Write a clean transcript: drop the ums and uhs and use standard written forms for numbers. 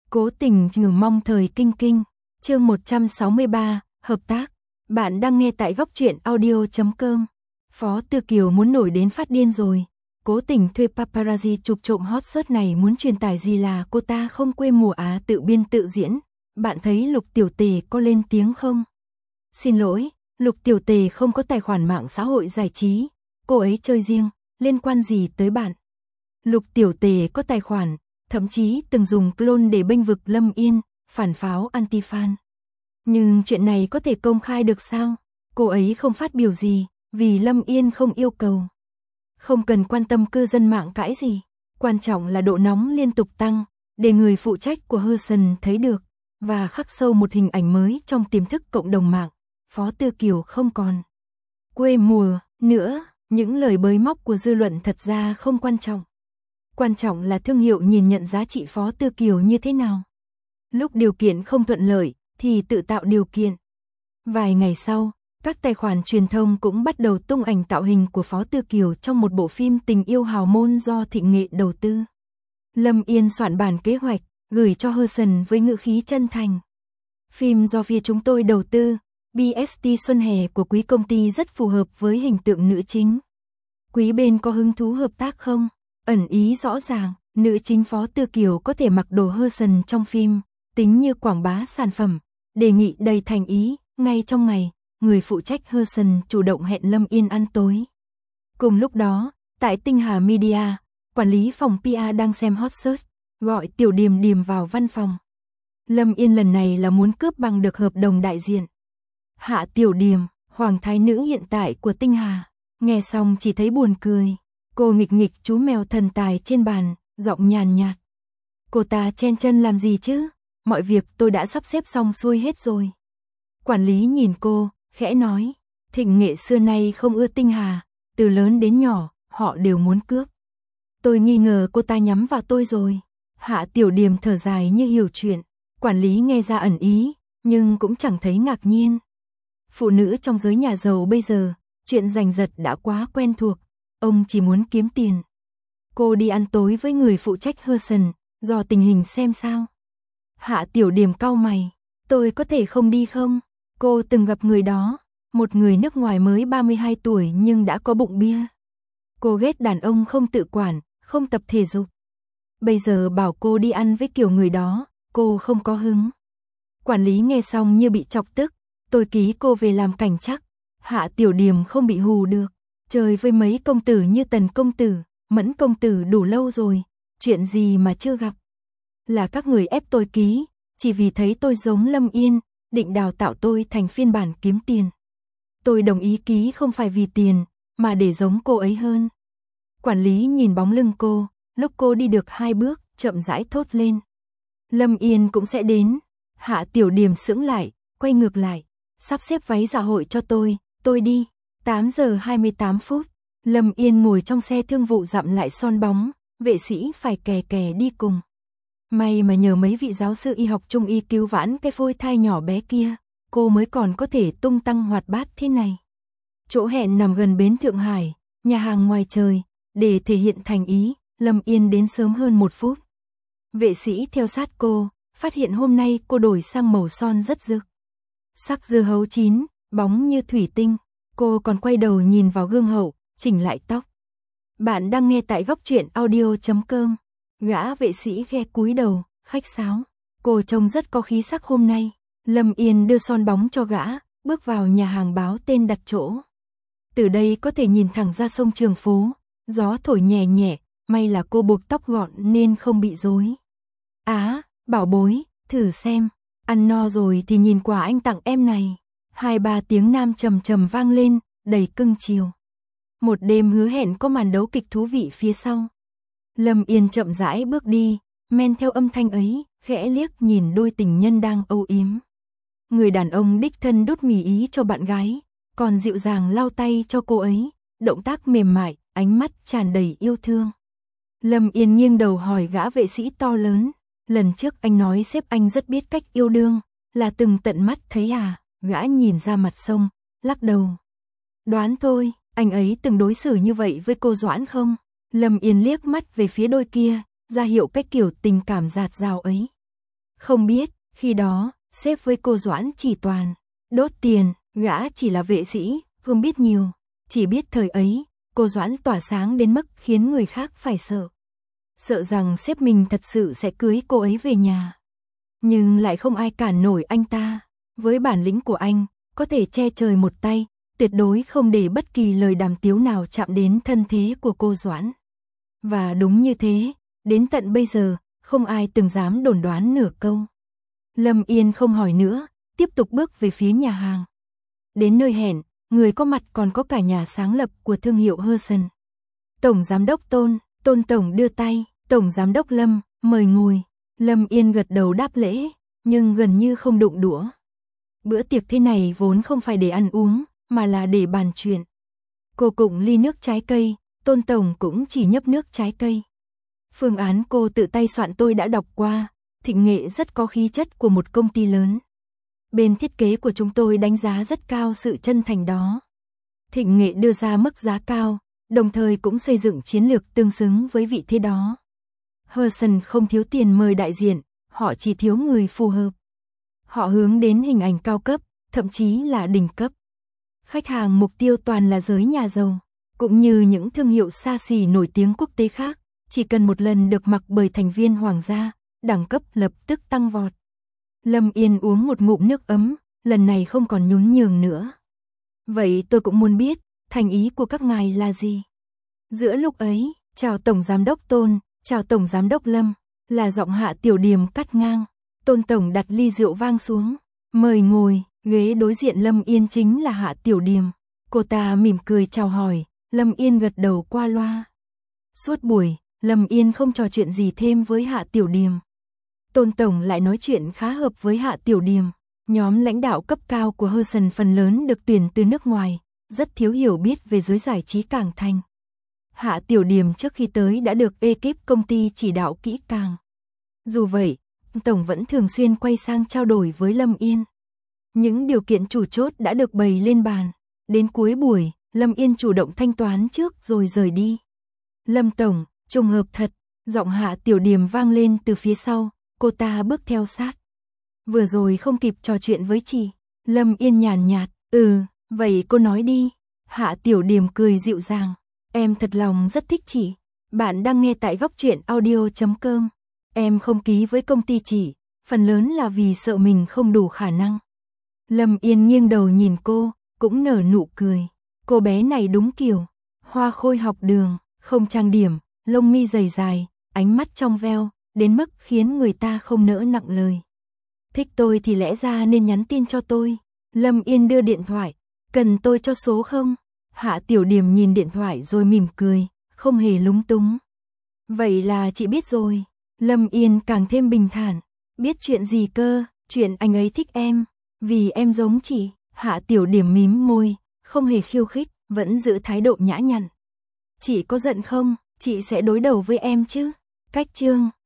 Cố tình trừ mong thời kinh kinh. Chương 163, hợp tác. Bạn đang nghe tại góc truyện audio.com. Phó Tư Kiều muốn nổi đến phát điên rồi. Cố tình thuê paparazzi chụp trộm hot search này muốn truyền tải gì là cô ta không quê mùa Á tự biên tự diễn. Bạn thấy Lục Tiểu Tề có lên tiếng không? Xin lỗi, Lục Tiểu Tề không có tài khoản mạng xã hội giải trí. Cô ấy chơi riêng, liên quan gì tới bạn? Lục Tiểu Tề có tài khoản, thậm chí từng dùng clone để bênh vực Lâm Yên, phản pháo anti-fan. Nhưng chuyện này có thể công khai được sao? Cô ấy không phát biểu gì, vì Lâm Yên không yêu cầu. Không cần quan tâm cư dân mạng cãi gì. Quan trọng là độ nóng liên tục tăng, để người phụ trách của Hudson thấy được, và khắc sâu một hình ảnh mới trong tiềm thức cộng đồng mạng. Phó Tư Kiều không còn quê mùa nữa, những lời bới móc của dư luận thật ra không quan trọng. Quan trọng là thương hiệu nhìn nhận giá trị Phó Tư Kiều như thế nào. Lúc điều kiện không thuận lợi, thì tự tạo điều kiện. Vài ngày sau, các tài khoản truyền thông cũng bắt đầu tung ảnh tạo hình của Phó Tư Kiều trong một bộ phim tình yêu hào môn do Thịnh Nghệ đầu tư. Lâm Yên soạn bản kế hoạch, gửi cho Hudson với ngữ khí chân thành. Phim do phía chúng tôi đầu tư, BST Xuân Hè của quý công ty rất phù hợp với hình tượng nữ chính. Quý bên có hứng thú hợp tác không? Ẩn ý rõ ràng, nữ chính Phó Tư Kiều có thể mặc đồ Hudson trong phim, tính như quảng bá sản phẩm, đề nghị đầy thành ý. Ngay trong ngày, người phụ trách Hudson chủ động hẹn Lâm Yên ăn tối. Cùng lúc đó, tại Tinh Hà Media, quản lý phòng PR đang xem hot search, gọi Tiểu Điềm Điềm vào văn phòng. Lâm Yên lần này là muốn cướp bằng được hợp đồng đại diện. Hạ Tiểu Điềm, hoàng thái nữ hiện tại của Tinh Hà, nghe xong chỉ thấy buồn cười. Cô nghịch nghịch chú mèo thần tài trên bàn, giọng nhàn nhạt. Cô ta chen chân làm gì chứ? Mọi việc tôi đã sắp xếp xong xuôi hết rồi. Quản lý nhìn cô, khẽ nói. Thịnh Nghệ xưa nay không ưa Tinh Hà, từ lớn đến nhỏ, họ đều muốn cướp. Tôi nghi ngờ cô ta nhắm vào tôi rồi. Hạ Tiểu Điềm thở dài như hiểu chuyện. Quản lý nghe ra ẩn ý, nhưng cũng chẳng thấy ngạc nhiên. Phụ nữ trong giới nhà giàu bây giờ, chuyện giành giật đã quá quen thuộc. Ông chỉ muốn kiếm tiền. Cô đi ăn tối với người phụ trách Hudson, dò tình hình xem sao. Hạ Tiểu Điềm cau mày. Tôi có thể không đi không? Cô từng gặp người đó, một người nước ngoài mới 32 tuổi nhưng đã có bụng bia. Cô ghét đàn ông không tự quản, không tập thể dục. Bây giờ bảo cô đi ăn với kiểu người đó, cô không có hứng. Quản lý nghe xong như bị chọc tức. Tôi ký cô về làm cảnh chắc. Hạ Tiểu Điềm không bị hù được. Chơi với mấy công tử như Tần công tử, Mẫn công tử đủ lâu rồi, chuyện gì mà chưa gặp. Là các người ép tôi ký, chỉ vì thấy tôi giống Lâm Yên, định đào tạo tôi thành phiên bản kiếm tiền. Tôi đồng ý ký không phải vì tiền, mà để giống cô ấy hơn. Quản lý nhìn bóng lưng cô, lúc cô đi được 2 bước, chậm rãi thốt lên. Lâm Yên cũng sẽ đến. Hạ Tiểu Điềm sững lại, quay ngược lại. Sắp xếp váy dạ hội cho tôi đi. 8 giờ 28 phút, Lâm Yên ngồi trong xe thương vụ dặm lại son bóng, vệ sĩ phải kè kè đi cùng. May mà nhờ mấy vị giáo sư y học trung y cứu vãn cái phôi thai nhỏ bé kia, cô mới còn có thể tung tăng hoạt bát thế này. Chỗ hẹn nằm gần bến Thượng Hải, nhà hàng ngoài trời, để thể hiện thành ý, Lâm Yên đến sớm hơn 1 phút. Vệ sĩ theo sát cô, phát hiện hôm nay cô đổi sang màu son rất rực. Sắc dưa hấu chín, bóng như thủy tinh. Cô còn quay đầu nhìn vào gương hậu, chỉnh lại tóc. Bạn đang nghe tại góc truyện audio.com. Gã vệ sĩ ghe cúi đầu, khách sáo. Cô trông rất có khí sắc hôm nay. Lâm Yên đưa son bóng cho gã, bước vào nhà hàng báo tên đặt chỗ. Từ đây có thể nhìn thẳng ra sông Trường Phố. Gió thổi nhẹ nhẹ, may là cô buộc tóc gọn nên không bị rối. Á, bảo bối, thử xem. Ăn no rồi thì nhìn quà anh tặng em này. 2-3 tiếng nam trầm trầm vang lên, đầy cưng chiều. Một đêm hứa hẹn có màn đấu kịch thú vị phía sau. Lâm Yên chậm rãi bước đi, men theo âm thanh ấy, khẽ liếc nhìn đôi tình nhân đang âu yếm. Người đàn ông đích thân đút mì ý cho bạn gái, còn dịu dàng lau tay cho cô ấy, động tác mềm mại, ánh mắt tràn đầy yêu thương. Lâm Yên nghiêng đầu hỏi gã vệ sĩ to lớn, lần trước anh nói sếp anh rất biết cách yêu đương, là từng tận mắt thấy à? Gã nhìn ra mặt sông, lắc đầu. Đoán thôi, anh ấy từng đối xử như vậy với cô Doãn không? Lâm Yên liếc mắt về phía đôi kia, ra hiệu cách kiểu tình cảm dạt dào ấy. Không biết, khi đó, sếp với cô Doãn chỉ toàn đốt tiền, gã chỉ là vệ sĩ, không biết nhiều. Chỉ biết thời ấy, cô Doãn tỏa sáng đến mức khiến người khác phải sợ. Sợ rằng sếp mình thật sự sẽ cưới cô ấy về nhà. Nhưng lại không ai cản nổi anh ta. Với bản lĩnh của anh, có thể che trời một tay, tuyệt đối không để bất kỳ lời đàm tiếu nào chạm đến thân thế của cô Doãn. Và đúng như thế, đến tận bây giờ, không ai từng dám đồn đoán nửa câu. Lâm Yên không hỏi nữa, tiếp tục bước về phía nhà hàng. Đến nơi hẹn, người có mặt còn có cả nhà sáng lập của thương hiệu Hudson. Tổng giám đốc Tôn tổng đưa tay, tổng giám đốc Lâm, mời ngồi. Lâm Yên gật đầu đáp lễ, nhưng gần như không đụng đũa. Bữa tiệc thế này vốn không phải để ăn uống, mà là để bàn chuyện. Cô cụng ly nước trái cây, Tôn tổng cũng chỉ nhấp nước trái cây. Phương án cô tự tay soạn tôi đã đọc qua, Thịnh Nghệ rất có khí chất của một công ty lớn. Bên thiết kế của chúng tôi đánh giá rất cao sự chân thành đó. Thịnh Nghệ đưa ra mức giá cao, đồng thời cũng xây dựng chiến lược tương xứng với vị thế đó. Hudson không thiếu tiền mời đại diện, họ chỉ thiếu người phù hợp. Họ hướng đến hình ảnh cao cấp, thậm chí là đỉnh cấp. Khách hàng mục tiêu toàn là giới nhà giàu, cũng như những thương hiệu xa xỉ nổi tiếng quốc tế khác, chỉ cần một lần được mặc bởi thành viên hoàng gia, đẳng cấp lập tức tăng vọt. Lâm Yên uống một ngụm nước ấm, lần này không còn nhún nhường nữa. Vậy tôi cũng muốn biết, thành ý của các ngài là gì? Giữa lúc ấy, chào Tổng Giám đốc Tôn, chào Tổng Giám đốc Lâm, là giọng Hạ Tiểu Điềm cắt ngang. Tôn Tổng đặt ly rượu vang xuống, mời ngồi, ghế đối diện Lâm Yên chính là Hạ Tiểu Điềm. Cô ta mỉm cười chào hỏi, Lâm Yên gật đầu qua loa. Suốt buổi, Lâm Yên không trò chuyện gì thêm với Hạ Tiểu Điềm. Tôn Tổng lại nói chuyện khá hợp với Hạ Tiểu Điềm. Nhóm lãnh đạo cấp cao của Hudson phần lớn được tuyển từ nước ngoài, rất thiếu hiểu biết về giới giải trí Cảng Thành. Hạ Tiểu Điềm trước khi tới đã được ekip công ty chỉ đạo kỹ càng. Dù vậy, Tổng vẫn thường xuyên quay sang trao đổi với Lâm Yên. Những điều kiện chủ chốt đã được bày lên bàn. Đến cuối buổi, Lâm Yên chủ động thanh toán trước rồi rời đi. Lâm Tổng, trùng hợp thật, giọng Hạ Tiểu Điềm vang lên từ phía sau, cô ta bước theo sát. Vừa rồi không kịp trò chuyện với chị. Lâm Yên nhàn nhạt, vậy cô nói đi. Hạ Tiểu Điềm cười dịu dàng, em thật lòng rất thích chị. Bạn đang nghe tại góc truyện audio.com. Em không ký với công ty chị, phần lớn là vì sợ mình không đủ khả năng. Lâm Yên nghiêng đầu nhìn cô, cũng nở nụ cười. Cô bé này đúng kiểu hoa khôi học đường, không trang điểm, lông mi dày dài, ánh mắt trong veo, đến mức khiến người ta không nỡ nặng lời. Thích tôi thì lẽ ra nên nhắn tin cho tôi. Lâm Yên đưa điện thoại, cần tôi cho số không? Hạ Tiểu Điềm nhìn điện thoại rồi mỉm cười, không hề lúng túng. Vậy là chị biết rồi. Lâm Yên càng thêm bình thản. Biết chuyện gì cơ? Chuyện anh ấy thích em, vì em giống chị. Hạ Tiểu Điềm mím môi, không hề khiêu khích, vẫn giữ thái độ nhã nhặn. Chị có giận không? Chị sẽ đối đầu với em chứ? Cách chương